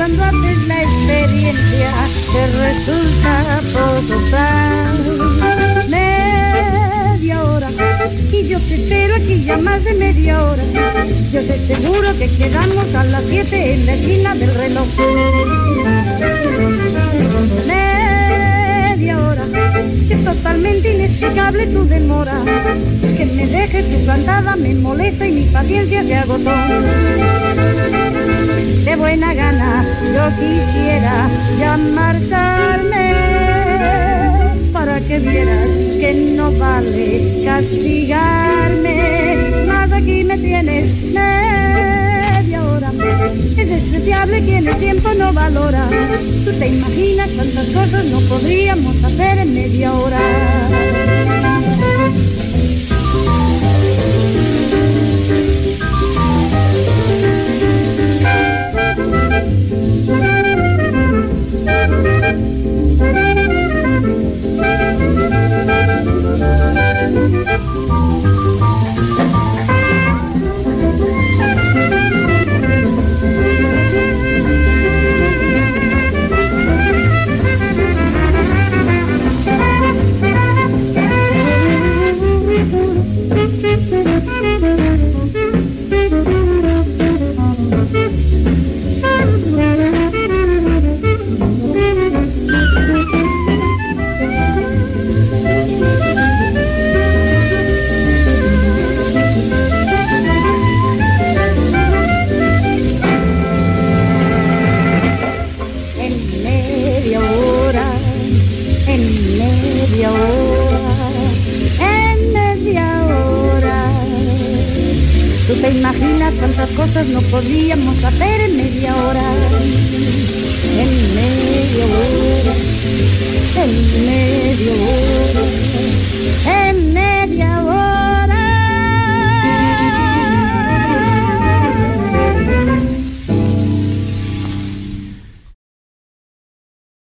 cuando haces la experiencia te resulta poco plan. Media hora y yo te espero aquí ya más de media hora. Yo te aseguro que quedamos a las 7 en la esquina del reloj. Media hora, que es totalmente inexplicable tu demora. Que me dejes tu plantada me molesta y mi paciencia se agotó. De buena gana yo quisiera ya marcharme, para que vieras que no vale castigarme. Más aquí me tienes media hora. Es despreciable quien el tiempo no valora. Tú te imaginas cuántas cosas no podríamos hacer en media hora. ¿Tú te imaginas cuántas cosas no podíamos hacer en media hora?